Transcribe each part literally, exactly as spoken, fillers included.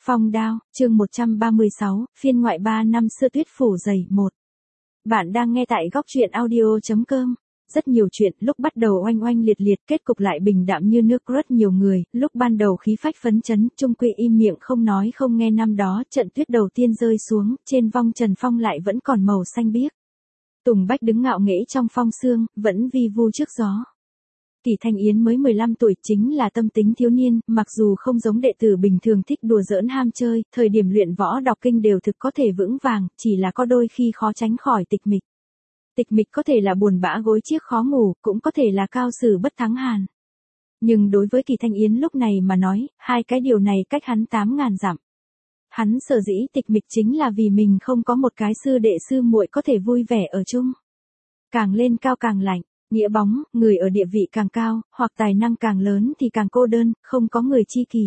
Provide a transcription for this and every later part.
Phong đao, chương một trăm ba mươi sáu, phiên ngoại ba năm xưa tuyết phủ dày một. Bạn đang nghe tại góc truyện audio chấm com. Rất nhiều chuyện lúc bắt đầu oanh oanh liệt liệt, kết cục lại bình đạm như nước. Rất nhiều người, lúc ban đầu khí phách phấn chấn, chung quy im miệng không nói không nghe. Năm đó, trận tuyết đầu tiên rơi xuống, trên vong Trần Phong lại vẫn còn màu xanh biếc. Tùng Bách đứng ngạo nghễ trong phong sương, vẫn vi vu trước gió. Kỳ Thanh Yến mới mười lăm tuổi, chính là tâm tính thiếu niên, mặc dù không giống đệ tử bình thường thích đùa giỡn ham chơi, thời điểm luyện võ đọc kinh đều thực có thể vững vàng, chỉ là có đôi khi khó tránh khỏi tịch mịch. Tịch mịch có thể là buồn bã gối chiếc khó ngủ, cũng có thể là cao sử bất thắng hàn. Nhưng đối với Kỳ Thanh Yến lúc này mà nói, hai cái điều này cách hắn tám ngàn dặm. Hắn sở dĩ tịch mịch chính là vì mình không có một cái sư đệ sư muội có thể vui vẻ ở chung. Càng lên cao càng lạnh. Nghĩa bóng, người ở địa vị càng cao, hoặc tài năng càng lớn thì càng cô đơn, không có người chi kỷ.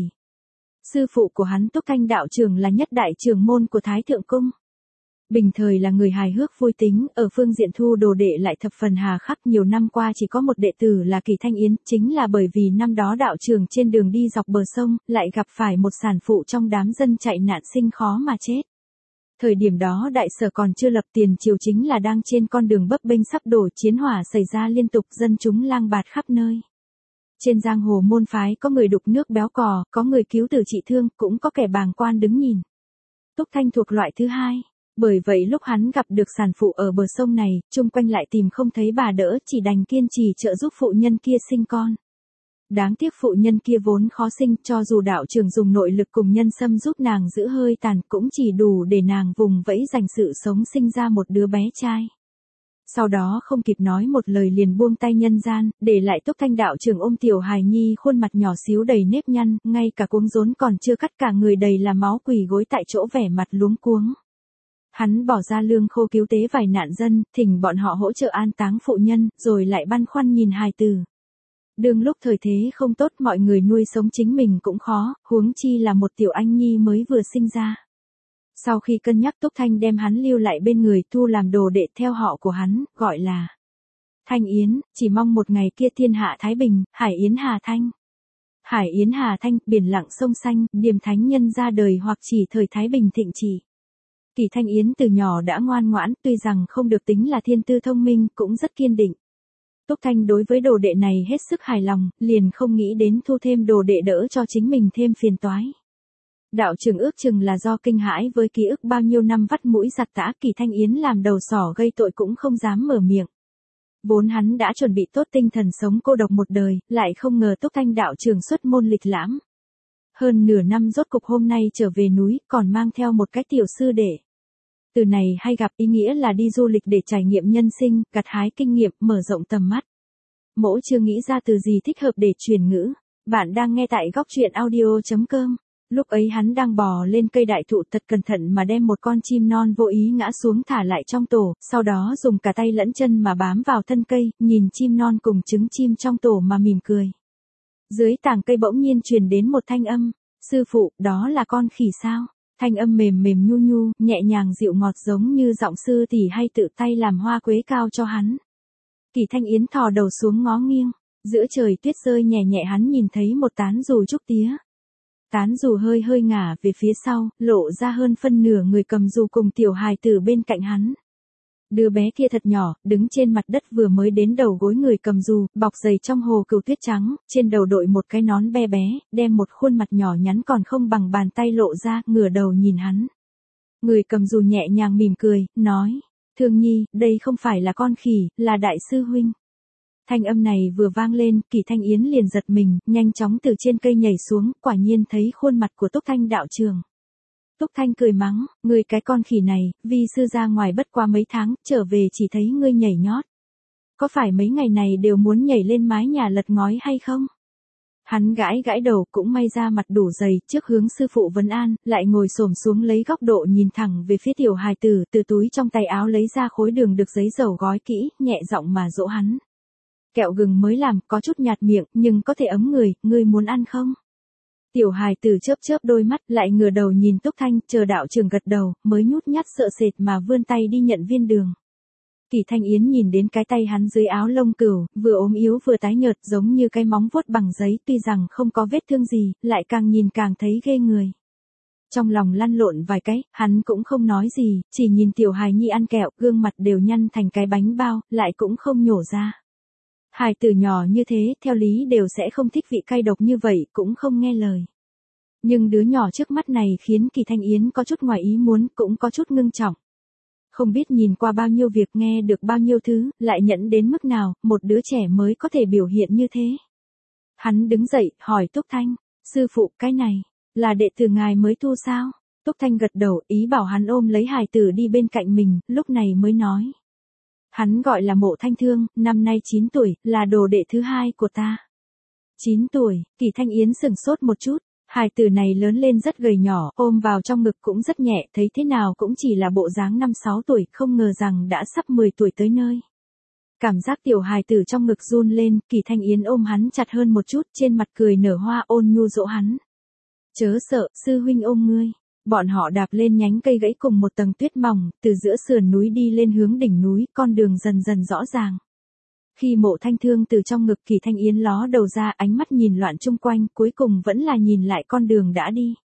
Sư phụ của hắn Túc Thanh đạo trưởng là nhất đại trưởng môn của Thái Thượng Cung. Bình thời là người hài hước vui tính, ở phương diện thu đồ đệ lại thập phần hà khắc. Nhiều năm qua chỉ có một đệ tử là Kỳ Thanh Yến, chính là bởi vì năm đó đạo trưởng trên đường đi dọc bờ sông, lại gặp phải một sản phụ trong đám dân chạy nạn sinh khó mà chết. Thời điểm đó đại sở còn chưa lập, tiền triều chính là đang trên con đường bấp bênh sắp đổ, chiến hỏa xảy ra liên tục, dân chúng lang bạt khắp nơi. Trên giang hồ môn phái có người đục nước béo cò, có người cứu tử trị thương, cũng có kẻ bàng quan đứng nhìn. Túc Thanh thuộc loại thứ hai, bởi vậy lúc hắn gặp được sản phụ ở bờ sông này, chung quanh lại tìm không thấy bà đỡ, chỉ đành kiên trì trợ giúp phụ nhân kia sinh con. Đáng tiếc phụ nhân kia vốn khó sinh, cho dù đạo trưởng dùng nội lực cùng nhân sâm giúp nàng giữ hơi tàn, cũng chỉ đủ để nàng vùng vẫy giành sự sống sinh ra một đứa bé trai. Sau đó không kịp nói một lời liền buông tay nhân gian, để lại Túc Thanh đạo trưởng ôm tiểu hài nhi khuôn mặt nhỏ xíu đầy nếp nhăn, ngay cả cuống rốn còn chưa cắt, cả người đầy là máu, quỳ gối tại chỗ vẻ mặt luống cuống. Hắn bỏ ra lương khô cứu tế vài nạn dân, thỉnh bọn họ hỗ trợ an táng phụ nhân, rồi lại băn khoăn nhìn hài tử. Đương lúc thời thế không tốt, mọi người nuôi sống chính mình cũng khó, huống chi là một tiểu anh nhi mới vừa sinh ra. Sau khi cân nhắc, Túc Thanh đem hắn lưu lại bên người, thu làm đồ đệ theo họ của hắn, gọi là Thanh Yến, chỉ mong một ngày kia thiên hạ thái bình. Hải Yến Hà Thanh. Hải Yến Hà Thanh, biển lặng sông xanh, điềm thánh nhân ra đời, hoặc chỉ thời thái bình thịnh trị. Kỳ Thanh Yến từ nhỏ đã ngoan ngoãn, tuy rằng không được tính là thiên tư thông minh, cũng rất kiên định. Túc Thanh đối với đồ đệ này hết sức hài lòng, liền không nghĩ đến thu thêm đồ đệ đỡ cho chính mình thêm phiền toái. Đạo trưởng ước chừng là do kinh hãi với ký ức bao nhiêu năm vắt mũi giặt tã, Kỳ Thanh Yến làm đầu sỏ gây tội cũng không dám mở miệng. Vốn hắn đã chuẩn bị tốt tinh thần sống cô độc một đời, lại không ngờ Túc Thanh đạo trưởng xuất môn lịch lãm. Hơn nửa năm rốt cục hôm nay trở về núi, còn mang theo một cái tiểu sư đệ. Từ này hay gặp ý nghĩa là đi du lịch để trải nghiệm nhân sinh, gặt hái kinh nghiệm, mở rộng tầm mắt. Mỗ chưa nghĩ ra từ gì thích hợp để truyền ngữ. Bạn đang nghe tại góc truyện audio chấm com. Lúc ấy hắn đang bò lên cây đại thụ, thật cẩn thận mà đem một con chim non vô ý ngã xuống thả lại trong tổ, sau đó dùng cả tay lẫn chân mà bám vào thân cây, nhìn chim non cùng trứng chim trong tổ mà mỉm cười. Dưới tàng cây bỗng nhiên truyền đến một thanh âm, sư phụ, đó là con khỉ sao? Thanh âm mềm mềm nhu nhu, nhẹ nhàng dịu ngọt, giống như giọng sư tỷ hay tự tay làm hoa quế cao cho hắn. Kỳ Thanh Yến thò đầu xuống ngó nghiêng, giữa trời tuyết rơi nhẹ nhẹ, hắn nhìn thấy một tán dù trúc tía. Tán dù hơi hơi ngả về phía sau, lộ ra hơn phân nửa người cầm dù cùng tiểu hài tử bên cạnh hắn. Đứa bé kia thật nhỏ, đứng trên mặt đất vừa mới đến đầu gối người cầm dù, bọc giày trong hồ cừu tuyết trắng, trên đầu đội một cái nón be bé, đem một khuôn mặt nhỏ nhắn còn không bằng bàn tay lộ ra, ngửa đầu nhìn hắn. Người cầm dù nhẹ nhàng mỉm cười, nói, Thương Nhi, đây không phải là con khỉ, là đại sư huynh. Thanh âm này vừa vang lên, Kỳ Thanh Yến liền giật mình, nhanh chóng từ trên cây nhảy xuống, quả nhiên thấy khuôn mặt của Túc Thanh đạo trưởng. Túc Thanh cười mắng, ngươi cái con khỉ này, vi sư ra ngoài bất qua mấy tháng, trở về chỉ thấy ngươi nhảy nhót. Có phải mấy ngày này đều muốn nhảy lên mái nhà lật ngói hay không? Hắn gãi gãi đầu, cũng may ra mặt đủ dày, trước hướng sư phụ vấn an, lại ngồi xổm xuống lấy góc độ nhìn thẳng về phía tiểu hài tử, từ túi trong tay áo lấy ra khối đường được giấy dầu gói kỹ, nhẹ giọng mà dỗ hắn. Kẹo gừng mới làm, có chút nhạt miệng, nhưng có thể ấm người, ngươi muốn ăn không? Tiểu hài tử chớp chớp đôi mắt, lại ngửa đầu nhìn Túc Thanh, chờ đạo trưởng gật đầu, mới nhút nhát sợ sệt mà vươn tay đi nhận viên đường. Kỳ Thanh Yến nhìn đến cái tay hắn dưới áo lông cừu, vừa ốm yếu vừa tái nhợt, giống như cái móng vuốt bằng giấy, tuy rằng không có vết thương gì, lại càng nhìn càng thấy ghê người. Trong lòng lăn lộn vài cái, hắn cũng không nói gì, chỉ nhìn tiểu hài nhi ăn kẹo, gương mặt đều nhăn thành cái bánh bao, lại cũng không nhổ ra. Hài tử nhỏ như thế, theo lý đều sẽ không thích vị cay độc như vậy, cũng không nghe lời. Nhưng đứa nhỏ trước mắt này khiến Kỳ Thanh Yến có chút ngoài ý muốn, cũng có chút ngưng trọng. Không biết nhìn qua bao nhiêu việc, nghe được bao nhiêu thứ, lại nhẫn đến mức nào, một đứa trẻ mới có thể biểu hiện như thế. Hắn đứng dậy, hỏi Túc Thanh, sư phụ, cái này, là đệ tử ngài mới tu sao? Túc Thanh gật đầu, ý bảo hắn ôm lấy hài tử đi bên cạnh mình, lúc này mới nói. Hắn gọi là Mộ Thanh Thương, năm nay chín tuổi, là đồ đệ thứ hai của ta. chín tuổi, Kỳ Thanh Yến sửng sốt một chút, hài tử này lớn lên rất gầy nhỏ, ôm vào trong ngực cũng rất nhẹ, thấy thế nào cũng chỉ là bộ dáng năm sáu tuổi, không ngờ rằng đã sắp mười tuổi tới nơi. Cảm giác tiểu hài tử trong ngực run lên, Kỳ Thanh Yến ôm hắn chặt hơn một chút, trên mặt cười nở hoa, ôn nhu dỗ hắn. Chớ sợ, sư huynh ôm ngươi. Bọn họ đạp lên nhánh cây gãy cùng một tầng tuyết mỏng, từ giữa sườn núi đi lên hướng đỉnh núi, con đường dần dần rõ ràng. Khi Mộ Thanh Thương từ trong ngực Kỳ Thanh Yến ló đầu ra, ánh mắt nhìn loạn chung quanh, cuối cùng vẫn là nhìn lại con đường đã đi.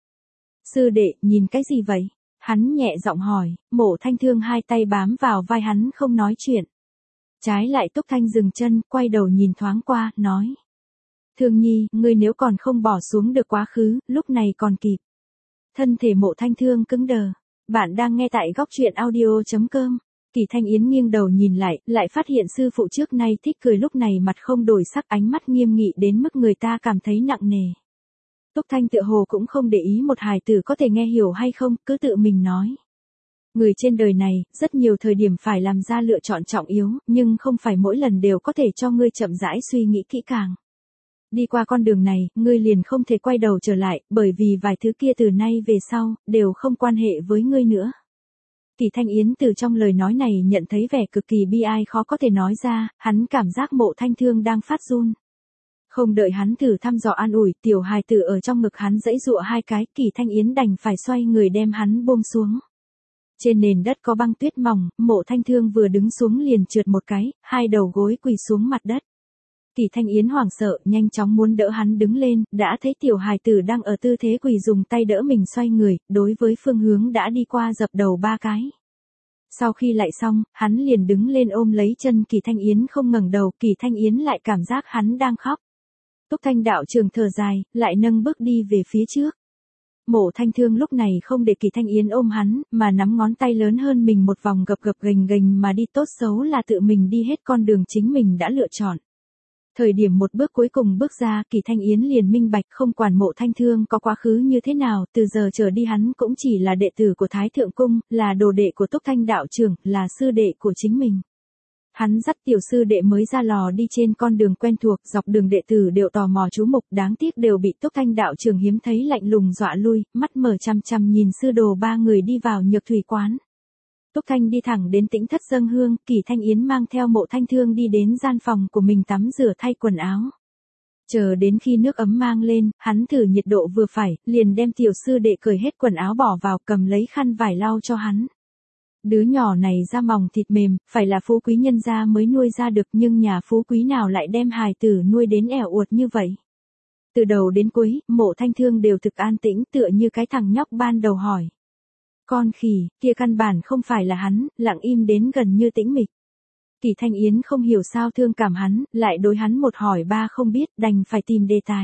Sư đệ, nhìn cái gì vậy? Hắn nhẹ giọng hỏi, Mộ Thanh Thương hai tay bám vào vai hắn không nói chuyện. Trái lại Túc Thanh dừng chân, quay đầu nhìn thoáng qua, nói. Thương nhi, ngươi nếu còn không bỏ xuống được quá khứ, lúc này còn kịp. Thân thể Mộ Thanh Thương cứng đờ. Bạn đang nghe tại góc truyện audio chấm com. Kỳ Thanh Yến nghiêng đầu nhìn lại, lại phát hiện sư phụ trước nay thích cười lúc này mặt không đổi sắc, ánh mắt nghiêm nghị đến mức người ta cảm thấy nặng nề. Túc Thanh tựa hồ cũng không để ý một hài tử có thể nghe hiểu hay không, cứ tự mình nói. Người trên đời này, rất nhiều thời điểm phải làm ra lựa chọn trọng yếu, nhưng không phải mỗi lần đều có thể cho ngươi chậm rãi suy nghĩ kỹ càng. Đi qua con đường này, ngươi liền không thể quay đầu trở lại, bởi vì vài thứ kia từ nay về sau, đều không quan hệ với ngươi nữa. Kỳ Thanh Yến từ trong lời nói này nhận thấy vẻ cực kỳ bi ai khó có thể nói ra, hắn cảm giác Mộ Thanh Thương đang phát run. Không đợi hắn thử thăm dò an ủi, tiểu hài tử ở trong ngực hắn giãy giụa hai cái, Kỳ Thanh Yến đành phải xoay người đem hắn buông xuống. Trên nền đất có băng tuyết mỏng, Mộ Thanh Thương vừa đứng xuống liền trượt một cái, hai đầu gối quỳ xuống mặt đất. Kỳ Thanh Yến hoảng sợ, nhanh chóng muốn đỡ hắn đứng lên, đã thấy tiểu hài tử đang ở tư thế quỳ dùng tay đỡ mình xoay người, đối với phương hướng đã đi qua dập đầu ba cái. Sau khi lại xong, hắn liền đứng lên ôm lấy chân Kỳ Thanh Yến không ngẩng đầu, Kỳ Thanh Yến lại cảm giác hắn đang khóc. Túc Thanh đạo trường thở dài, lại nâng bước đi về phía trước. Mộ Thanh Thương lúc này không để Kỳ Thanh Yến ôm hắn, mà nắm ngón tay lớn hơn mình một vòng gập gập ghềnh ghềnh mà đi, tốt xấu là tự mình đi hết con đường chính mình đã lựa chọn. Thời điểm một bước cuối cùng bước ra, Kỳ Thanh Yến liền minh bạch không quản Mộ Thanh Thương có quá khứ như thế nào, từ giờ trở đi hắn cũng chỉ là đệ tử của Thái Thượng Cung, là đồ đệ của Túc Thanh đạo trưởng, là sư đệ của chính mình. Hắn dắt tiểu sư đệ mới ra lò đi trên con đường quen thuộc, dọc đường đệ tử đều tò mò chú mục, đáng tiếc đều bị Túc Thanh đạo trưởng hiếm thấy lạnh lùng dọa lui, mắt mở chằm chằm nhìn sư đồ ba người đi vào Nhược Thủy quán. Túc Thanh đi thẳng đến Tĩnh Thất dâng hương, Kỳ Thanh Yến mang theo Mộ Thanh Thương đi đến gian phòng của mình tắm rửa thay quần áo. Chờ đến khi nước ấm mang lên, hắn thử nhiệt độ vừa phải, liền đem tiểu sư đệ cởi hết quần áo bỏ vào, cầm lấy khăn vải lau cho hắn. Đứa nhỏ này da mỏng thịt mềm, phải là phú quý nhân gia mới nuôi ra được, nhưng nhà phú quý nào lại đem hài tử nuôi đến ẻo uột như vậy. Từ đầu đến cuối, Mộ Thanh Thương đều thực an tĩnh, tựa như cái thằng nhóc ban đầu hỏi. Con khỉ, kia căn bản không phải là hắn, lặng im đến gần như tĩnh mịch. Kỳ Thanh Yến không hiểu sao thương cảm hắn, lại đối hắn một hỏi ba không biết, đành phải tìm đề tài.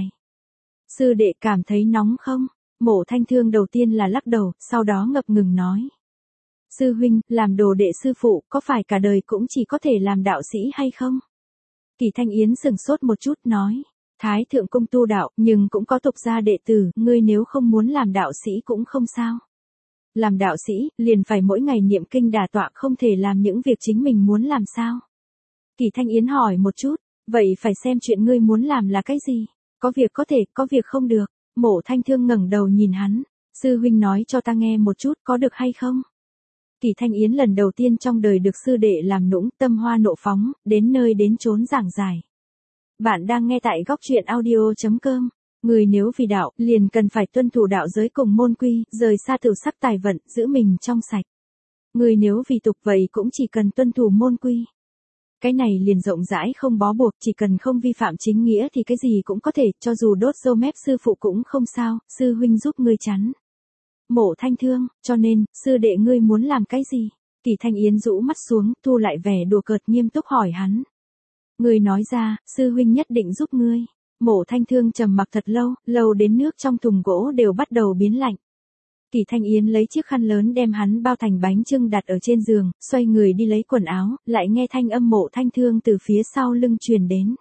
Sư đệ cảm thấy nóng không? Mộ Thanh Thương đầu tiên là lắc đầu, sau đó ngập ngừng nói. Sư huynh, làm đồ đệ sư phụ, có phải cả đời cũng chỉ có thể làm đạo sĩ hay không? Kỳ Thanh Yến sừng sốt một chút nói. Thái Thượng Cung tu đạo, nhưng cũng có tục gia đệ tử, ngươi nếu không muốn làm đạo sĩ cũng không sao. Làm đạo sĩ, liền phải mỗi ngày niệm kinh đả tọa, không thể làm những việc chính mình muốn làm sao? Kỳ Thanh Yến hỏi một chút, vậy phải xem chuyện ngươi muốn làm là cái gì? Có việc có thể, có việc không được. Mộ Thanh Thương ngẩng đầu nhìn hắn, sư huynh nói cho ta nghe một chút, có được hay không? Kỳ Thanh Yến lần đầu tiên trong đời được sư đệ làm nũng, tâm hoa nộ phóng, đến nơi đến chốn giảng giải. Bạn đang nghe tại góc truyện audio chấm com. Người nếu vì đạo, liền cần phải tuân thủ đạo giới cùng môn quy, rời xa tiểu sắc tài vận, giữ mình trong sạch. Người nếu vì tục vậy cũng chỉ cần tuân thủ môn quy. Cái này liền rộng rãi không bó buộc, chỉ cần không vi phạm chính nghĩa thì cái gì cũng có thể, cho dù đốt râu mép sư phụ cũng không sao, sư huynh giúp ngươi chắn. Mộ Thanh Thương, cho nên, sư đệ ngươi muốn làm cái gì? Kỳ Thanh Yến rũ mắt xuống, thu lại vẻ đùa cợt nghiêm túc hỏi hắn. Ngươi nói ra, sư huynh nhất định giúp ngươi. Mộ Thanh Thương trầm mặc thật lâu, lâu đến nước trong thùng gỗ đều bắt đầu biến lạnh. Kỳ Thanh Yến lấy chiếc khăn lớn đem hắn bao thành bánh chưng đặt ở trên giường, xoay người đi lấy quần áo, lại nghe thanh âm Mộ Thanh Thương từ phía sau lưng truyền đến.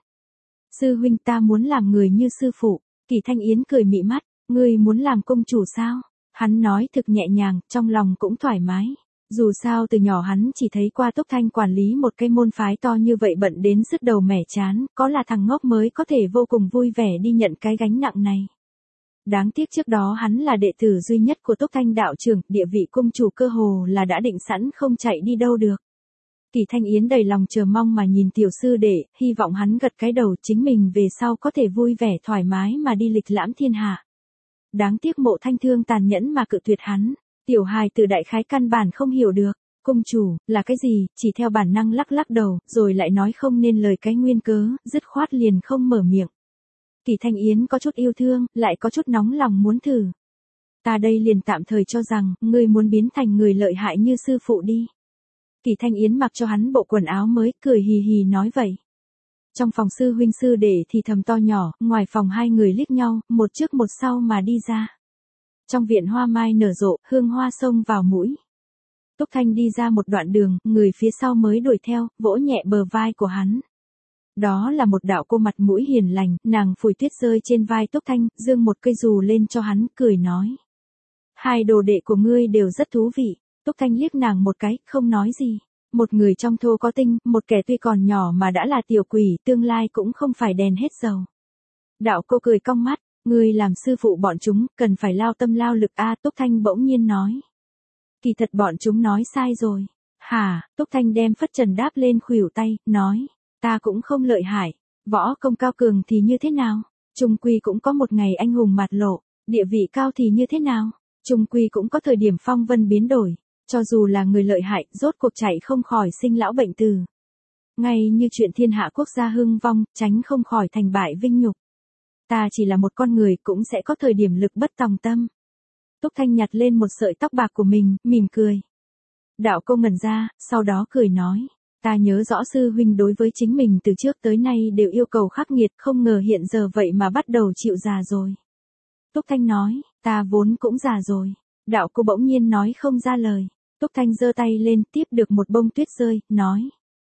Sư huynh, ta muốn làm người như sư phụ. Kỳ Thanh Yến cười mị mắt, ngươi muốn làm công chủ sao? Hắn nói thực nhẹ nhàng, trong lòng cũng thoải mái. Dù sao từ nhỏ hắn chỉ thấy qua Túc Thanh quản lý một cái môn phái to như vậy bận đến sứt đầu mẻ chán, có là thằng ngốc mới có thể vô cùng vui vẻ đi nhận cái gánh nặng này. Đáng tiếc trước đó hắn là đệ tử duy nhất của Túc Thanh đạo trưởng, địa vị công chủ cơ hồ là đã định sẵn không chạy đi đâu được. Kỳ Thanh Yến đầy lòng chờ mong mà nhìn tiểu sư đệ, hy vọng hắn gật cái đầu chính mình về sau có thể vui vẻ thoải mái mà đi lịch lãm thiên hạ. Đáng tiếc Mộ Thanh Thương tàn nhẫn mà cự tuyệt hắn. Tiểu hài từ đại khái căn bản không hiểu được, công chủ, là cái gì, chỉ theo bản năng lắc lắc đầu, rồi lại nói không nên lời cái nguyên cớ, dứt khoát liền không mở miệng. Kỳ Thanh Yến có chút yêu thương, lại có chút nóng lòng muốn thử. Ta đây liền tạm thời cho rằng, ngươi muốn biến thành người lợi hại như sư phụ đi. Kỳ Thanh Yến mặc cho hắn bộ quần áo mới, cười hì hì nói vậy. Trong phòng sư huynh sư đệ thì thầm to nhỏ, ngoài phòng hai người liếc nhau, một trước một sau mà đi ra. Trong viện hoa mai nở rộ, hương hoa xông vào mũi. Túc Thanh đi ra một đoạn đường, người phía sau mới đuổi theo, vỗ nhẹ bờ vai của hắn. Đó là một đạo cô mặt mũi hiền lành, nàng phủi tuyết rơi trên vai Túc Thanh, giương một cây dù lên cho hắn, cười nói. Hai đồ đệ của ngươi đều rất thú vị. Túc Thanh liếc nàng một cái, không nói gì. Một người trong thô có tinh, một kẻ tuy còn nhỏ mà đã là tiểu quỷ, tương lai cũng không phải đèn hết dầu. Đạo cô cười cong mắt. Ngươi làm sư phụ bọn chúng, cần phải lao tâm lao lực a. Túc Thanh bỗng nhiên nói. Kỳ thật bọn chúng nói sai rồi. Hả? Túc Thanh đem phất trần đáp lên khuỷu tay, nói. Ta cũng không lợi hại. Võ công cao cường thì như thế nào? Trung quy cũng có một ngày anh hùng mạt lộ. Địa vị cao thì như thế nào? Trung quy cũng có thời điểm phong vân biến đổi. Cho dù là người lợi hại, rốt cuộc chạy không khỏi sinh lão bệnh tử. Ngay như chuyện thiên hạ quốc gia hưng vong, tránh không khỏi thành bại vinh nhục. Ta chỉ là một con người, cũng sẽ có thời điểm lực bất tòng tâm. Túc Thanh nhặt lên một sợi tóc bạc của mình, mỉm cười. Đạo cô ngẩn ra, sau đó cười nói. Ta nhớ rõ sư huynh đối với chính mình từ trước tới nay đều yêu cầu khắc nghiệt, không ngờ hiện giờ vậy mà bắt đầu chịu già rồi. Túc Thanh nói, ta vốn cũng già rồi. Đạo cô bỗng nhiên nói không ra lời. Túc Thanh giơ tay lên, tiếp được một bông tuyết rơi, nói.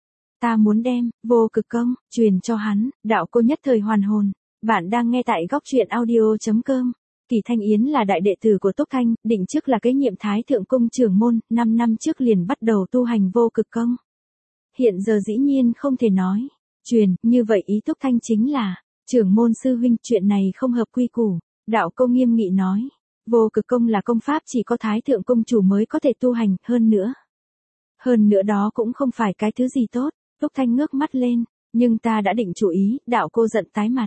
Ta muốn đem, vô cực công, truyền cho hắn. Đạo cô nhất thời hoàn hồn. Bạn đang nghe tại góc truyện audio chấm com. Kỳ Thanh Yến là đại đệ tử của Túc Thanh, định trước là kế nhiệm Thái Thượng Cung trưởng môn, năm năm trước liền bắt đầu tu hành vô cực công. Hiện giờ dĩ nhiên không thể nói. Truyền, như vậy ý Túc Thanh chính là, trưởng môn sư huynh, chuyện này không hợp quy củ. Đạo cô nghiêm nghị nói. Vô cực công là công pháp chỉ có Thái Thượng Công chủ mới có thể tu hành, hơn nữa. Hơn nữa đó cũng không phải cái thứ gì tốt. Túc Thanh ngước mắt lên, nhưng ta đã định chủ ý, đạo cô giận tái mặt.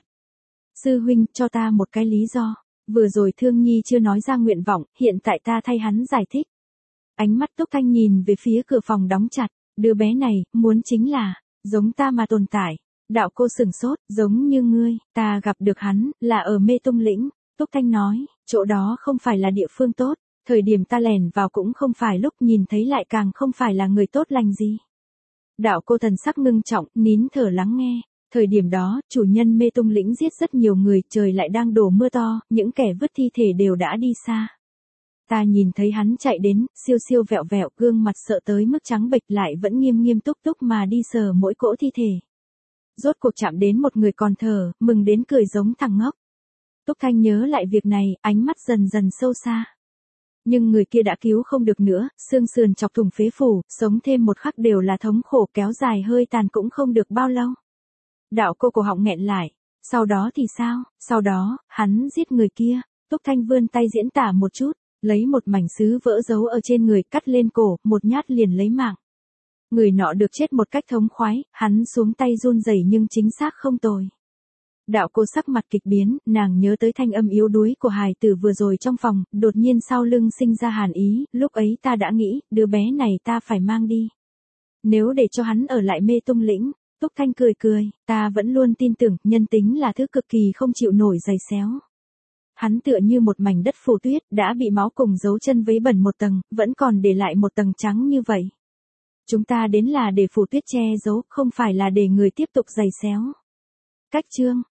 Sư huynh, cho ta một cái lý do. Vừa rồi Thương Nhi chưa nói ra nguyện vọng, hiện tại ta thay hắn giải thích. Ánh mắt Túc Thanh nhìn về phía cửa phòng đóng chặt, đứa bé này, muốn chính là, giống ta mà tồn tại. Đạo cô sửng sốt, giống như ngươi, ta gặp được hắn, là ở Mê Tung Lĩnh. Túc Thanh nói, chỗ đó không phải là địa phương tốt, thời điểm ta lèn vào cũng không phải lúc, nhìn thấy lại càng không phải là người tốt lành gì. Đạo cô thần sắc ngưng trọng, nín thở lắng nghe. Thời điểm đó, chủ nhân Mê Tung Lĩnh giết rất nhiều người, trời lại đang đổ mưa to, những kẻ vứt thi thể đều đã đi xa. Ta nhìn thấy hắn chạy đến, siêu siêu vẹo vẹo, gương mặt sợ tới mức trắng bệch, lại vẫn nghiêm nghiêm túc túc mà đi sờ mỗi cỗ thi thể. Rốt cuộc chạm đến một người còn thở, mừng đến cười giống thằng ngốc. Túc Thanh nhớ lại việc này, ánh mắt dần dần sâu xa. Nhưng người kia đã cứu không được nữa, xương sườn chọc thủng phế phủ, sống thêm một khắc đều là thống khổ, kéo dài hơi tàn cũng không được bao lâu. Đạo cô cổ họng nghẹn lại. Sau đó thì sao? Sau đó, hắn giết người kia. Túc Thanh vươn tay diễn tả một chút, lấy một mảnh sứ vỡ giấu ở trên người, cắt lên cổ, một nhát liền lấy mạng. Người nọ được chết một cách thống khoái, hắn xuống tay run rẩy nhưng chính xác không tồi. Đạo cô sắc mặt kịch biến, nàng nhớ tới thanh âm yếu đuối của hài tử vừa rồi trong phòng, đột nhiên sau lưng sinh ra hàn ý, lúc ấy ta đã nghĩ, đứa bé này ta phải mang đi. Nếu để cho hắn ở lại Mê Tung Lĩnh. Túc Thanh cười cười, ta vẫn luôn tin tưởng, nhân tính là thứ cực kỳ không chịu nổi giày xéo. Hắn tựa như một mảnh đất phủ tuyết, đã bị máu cùng dấu chân vấy bẩn một tầng, vẫn còn để lại một tầng trắng như vậy. Chúng ta đến là để phủ tuyết che giấu, không phải là để người tiếp tục giày xéo. Cách chương